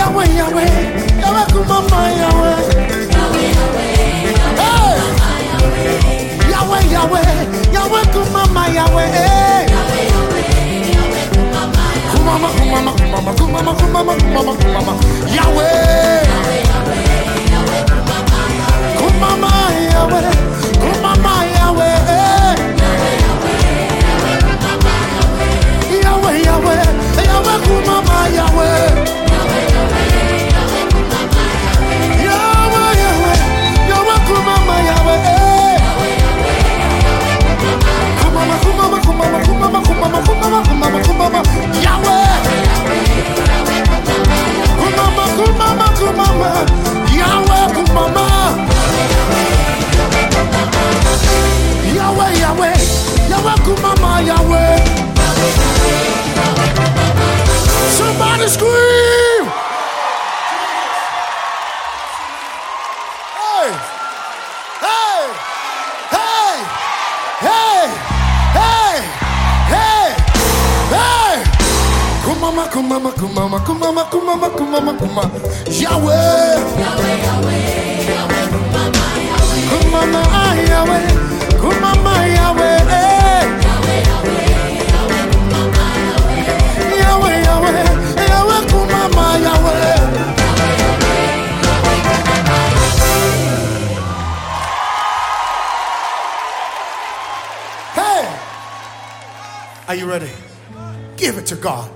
Yahweh, Yahweh, Yahweh, Kumama, Yahweh. Hey, Yahweh, Yahweh, Yahweh, Kumama, Yahweh. Kumama, Kumama, Kumama, Kumama, Kumama, Kumama, Kumama, Yahweh. Kumama, Yahweh, Kumama, Yahweh. Yahweh, Yahweh, Yahweh, Kumama, Yahweh. Yahweh, Yahweh, Yahweh, Kumama, Yahweh. Kumama, Kumama, Kumama, Kumama, Kumama, Kumama, Kumama, Kumama, Yahweh. Kumama, Kumama, Kumama, Yahweh, Kumama. Yahweh, Yahweh, Yahweh, Kumama, Yahweh. Somebody scream! Hey! Hey! Hey! Hey! Hey! Hey! Hey! Kumama, Kumama, Kumama, Kumama, Kumama, Kumama, Kumama, Yahweh! Yahweh, Yahweh, Yahweh, Kumama, Yahweh. Kumama, Yahweh. Kumama, Yahweh. Yahweh, Yahweh, Yahweh, Kumama, Yahweh. Yahweh, Yahweh, Yahweh, Kumama, Yahweh. Hey! Are you ready? Give it to God.